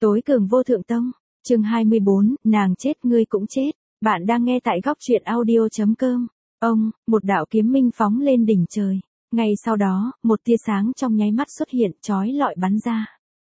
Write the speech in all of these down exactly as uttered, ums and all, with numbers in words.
Tối cường vô thượng tông, chương hai mươi bốn, nàng chết ngươi cũng chết. Bạn đang nghe tại góc truyện audio chấm com. Ông, một đạo kiếm minh phóng lên đỉnh trời. Ngay sau đó, một tia sáng trong nháy mắt xuất hiện, chói lọi bắn ra.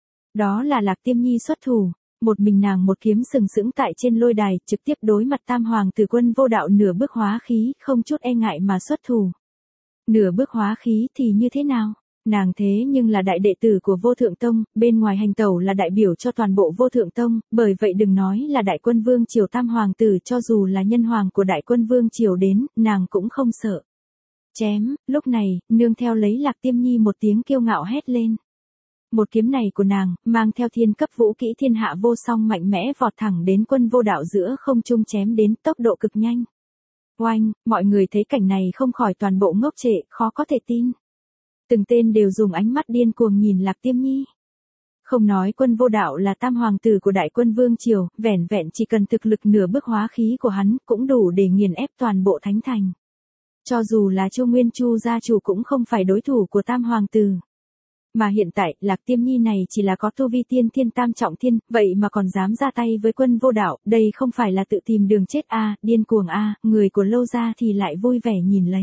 Đó là Lạc Tiêm Nhi xuất thủ, một mình nàng một kiếm sừng sững tại trên lôi đài, trực tiếp đối mặt Tam Hoàng Tử Quân Vô Đạo nửa bước hóa khí, không chút e ngại mà xuất thủ. Nửa bước hóa khí thì như thế nào? Nàng thế nhưng là đại đệ tử của Vô Thượng Tông, bên ngoài hành tẩu là đại biểu cho toàn bộ Vô Thượng Tông, bởi vậy đừng nói là Đại Quân Vương Triều Tam Hoàng Tử, cho dù là nhân hoàng của Đại Quân Vương Triều đến, nàng cũng không sợ. Chém, lúc này, nương theo lấy Lạc Tiêm Nhi một tiếng kiêu ngạo hét lên. Một kiếm này của nàng, mang theo thiên cấp vũ kỹ thiên hạ vô song mạnh mẽ vọt thẳng đến Quân Vô Đạo giữa không trung chém đến tốc độ cực nhanh. Oanh, mọi người thấy cảnh này không khỏi toàn bộ ngốc trệ, khó có thể tin. Từng tên đều dùng ánh mắt điên cuồng nhìn Lạc Tiêm Nhi. Không nói Quân Vô Đạo là tam hoàng tử của Đại Quân Vương Triều, vẻn vẹn chỉ cần thực lực nửa bước hóa khí của hắn cũng đủ để nghiền ép toàn bộ thánh thành. Cho dù là Chu Nguyên Chu gia chủ cũng không phải đối thủ của tam hoàng tử. Mà hiện tại, Lạc Tiêm Nhi này chỉ là có tu vi tiên thiên tam trọng thiên, vậy mà còn dám ra tay với Quân Vô Đạo, đây không phải là tự tìm đường chết a, à, điên cuồng a, à, người của Lâu gia thì lại vui vẻ nhìn lấy.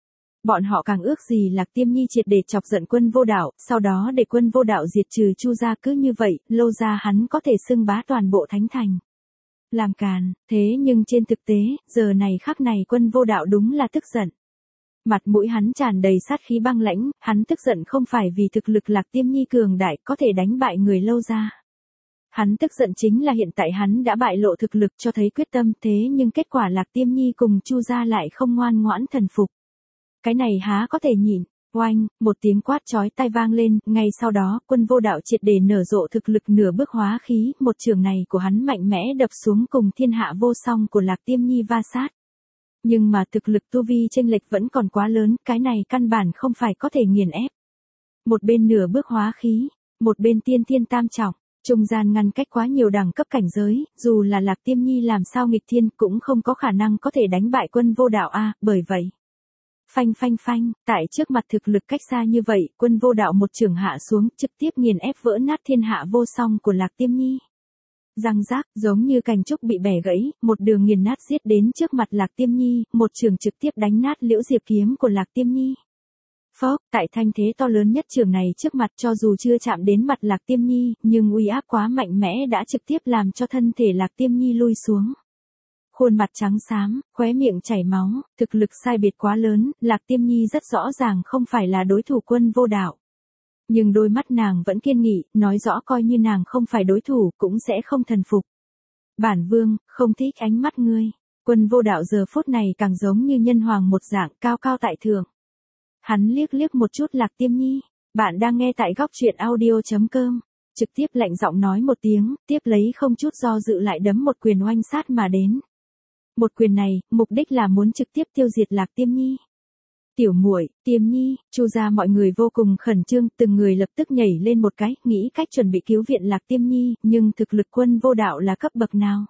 Bọn họ càng ước gì Lạc Tiêm Nhi triệt để chọc giận Quân Vô Đạo, sau đó để Quân Vô Đạo diệt trừ Chu gia, cứ như vậy, Lâu gia hắn có thể xưng bá toàn bộ thánh thành. Làm càn, thế nhưng trên thực tế, giờ này khắc này Quân Vô Đạo đúng là tức giận. Mặt mũi hắn tràn đầy sát khí băng lãnh, hắn tức giận không phải vì thực lực Lạc Tiêm Nhi cường đại có thể đánh bại người Lâu gia. Hắn tức giận chính là hiện tại hắn đã bại lộ thực lực cho thấy quyết tâm, thế nhưng kết quả Lạc Tiêm Nhi cùng Chu gia lại không ngoan ngoãn thần phục. Cái này há có thể nhịn. Oanh, một tiếng quát chói tai vang lên, ngay sau đó, Quân Vô Đạo triệt để nở rộ thực lực nửa bước hóa khí, một trường này của hắn mạnh mẽ đập xuống cùng thiên hạ vô song của Lạc Tiêm Nhi va sát. Nhưng mà thực lực tu vi chênh lệch vẫn còn quá lớn, cái này căn bản không phải có thể nghiền ép. Một bên nửa bước hóa khí, một bên tiên thiên tam trọng, trung gian ngăn cách quá nhiều đẳng cấp cảnh giới, dù là Lạc Tiêm Nhi làm sao nghịch thiên cũng không có khả năng có thể đánh bại Quân Vô Đạo a, bởi vậy. Phanh phanh phanh, tại trước mặt thực lực cách xa như vậy, Quân Vô Đạo một trường hạ xuống, trực tiếp nghiền ép vỡ nát thiên hạ vô song của Lạc Tiêm Nhi. Răng rác, giống như cành trúc bị bẻ gãy, một đường nghiền nát giết đến trước mặt Lạc Tiêm Nhi, một trường trực tiếp đánh nát liễu diệp kiếm của Lạc Tiêm Nhi. Phốc, tại thanh thế to lớn nhất trường này trước mặt cho dù chưa chạm đến mặt Lạc Tiêm Nhi, nhưng uy áp quá mạnh mẽ đã trực tiếp làm cho thân thể Lạc Tiêm Nhi lui xuống. Khuôn mặt trắng xám, khóe miệng chảy máu, thực lực sai biệt quá lớn, Lạc Tiêm Nhi rất rõ ràng không phải là đối thủ Quân Vô Đạo. Nhưng đôi mắt nàng vẫn kiên nghị, nói rõ coi như nàng không phải đối thủ cũng sẽ không thần phục. Bản vương, không thích ánh mắt ngươi. Quân Vô Đạo giờ phút này càng giống như nhân hoàng một dạng cao cao tại thượng. Hắn liếc liếc một chút Lạc Tiêm Nhi. Bạn đang nghe tại góc truyện audio chấm com. Trực tiếp lạnh giọng nói một tiếng, tiếp lấy không chút do dự lại đấm một quyền oanh sát mà đến. Một quyền này, mục đích là muốn trực tiếp tiêu diệt Lạc Tiêm Nhi. Tiểu muội, Tiêm Nhi, Chu gia mọi người vô cùng khẩn trương, từng người lập tức nhảy lên một cái, nghĩ cách chuẩn bị cứu viện Lạc Tiêm Nhi, nhưng thực lực Quân Vô Đạo là cấp bậc nào?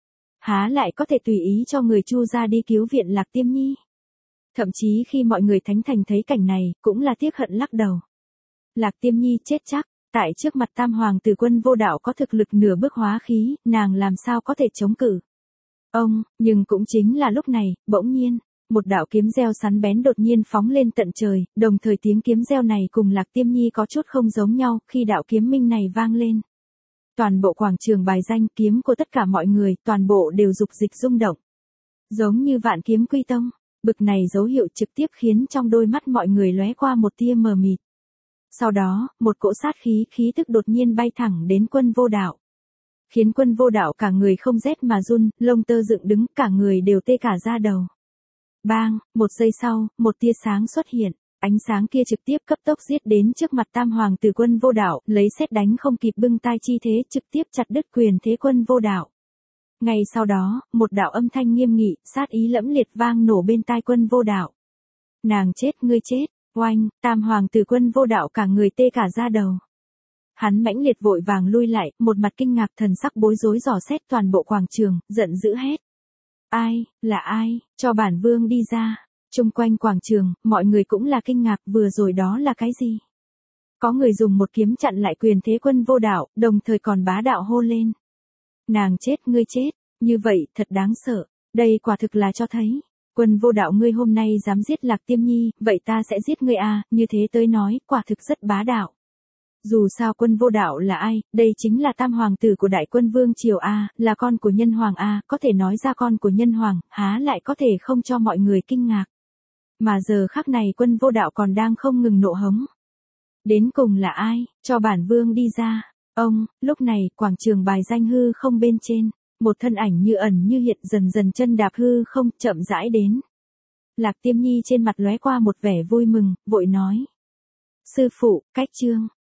Há lại có thể tùy ý cho người Chu gia đi cứu viện Lạc Tiêm Nhi? Thậm chí khi mọi người thánh thành thấy cảnh này, cũng là tiếc hận lắc đầu. Lạc Tiêm Nhi chết chắc, tại trước mặt tam hoàng tử Quân Vô Đạo có thực lực nửa bước hóa khí, nàng làm sao có thể chống cự? Ông, nhưng cũng chính là lúc này, bỗng nhiên, một đạo kiếm reo sắn bén đột nhiên phóng lên tận trời, đồng thời tiếng kiếm reo này cùng Lạc Tiêm Nhi có chút không giống nhau, khi đạo kiếm minh này vang lên. Toàn bộ quảng trường bài danh kiếm của tất cả mọi người, toàn bộ đều dục dịch rung động. Giống như vạn kiếm quy tông, bực này dấu hiệu trực tiếp khiến trong đôi mắt mọi người lóe qua một tia mờ mịt. Sau đó, một cỗ sát khí, khí tức đột nhiên bay thẳng đến Quân Vô Đạo. Khiến Quân Vô Đạo cả người không rét mà run, lông tơ dựng đứng, cả người đều tê cả da đầu. Bang, một giây sau, một tia sáng xuất hiện, ánh sáng kia trực tiếp cấp tốc giết đến trước mặt tam hoàng tử Quân Vô Đạo, lấy sét đánh không kịp bưng tai chi thế trực tiếp chặt đứt quyền thế Quân Vô Đạo. Ngay sau đó, một đạo âm thanh nghiêm nghị, sát ý lẫm liệt vang nổ bên tai Quân Vô Đạo. Nàng chết, ngươi chết, oanh, tam hoàng tử Quân Vô Đạo cả người tê cả da đầu. Hắn mãnh liệt vội vàng lui lại, một mặt kinh ngạc thần sắc bối rối dò xét toàn bộ quảng trường, giận dữ hét. Ai, là ai, cho bản vương đi ra. Chung quanh quảng trường, mọi người cũng là kinh ngạc, vừa rồi đó là cái gì? Có người dùng một kiếm chặn lại quyền thế Quân Vô Đạo, đồng thời còn bá đạo hô lên. Nàng chết, ngươi chết, như vậy thật đáng sợ, đây quả thực là cho thấy. Quân Vô Đạo, ngươi hôm nay dám giết Lạc Tiêm Nhi, vậy ta sẽ giết ngươi à, như thế tới nói, quả thực rất bá đạo. Dù sao Quân Vô Đạo là ai, đây chính là tam hoàng tử của Đại Quân Vương Triều A, là con của Nhân Hoàng A, có thể nói ra con của Nhân Hoàng, há lại có thể không cho mọi người kinh ngạc. Mà giờ khắc này Quân Vô Đạo còn đang không ngừng nộ hống. Đến cùng là ai, cho bản vương đi ra. Ông, lúc này, quảng trường bài danh hư không bên trên, một thân ảnh như ẩn như hiện dần dần chân đạp hư không, chậm rãi đến. Lạc Tiêm Nhi trên mặt lóe qua một vẻ vui mừng, vội nói. Sư phụ, cách chương.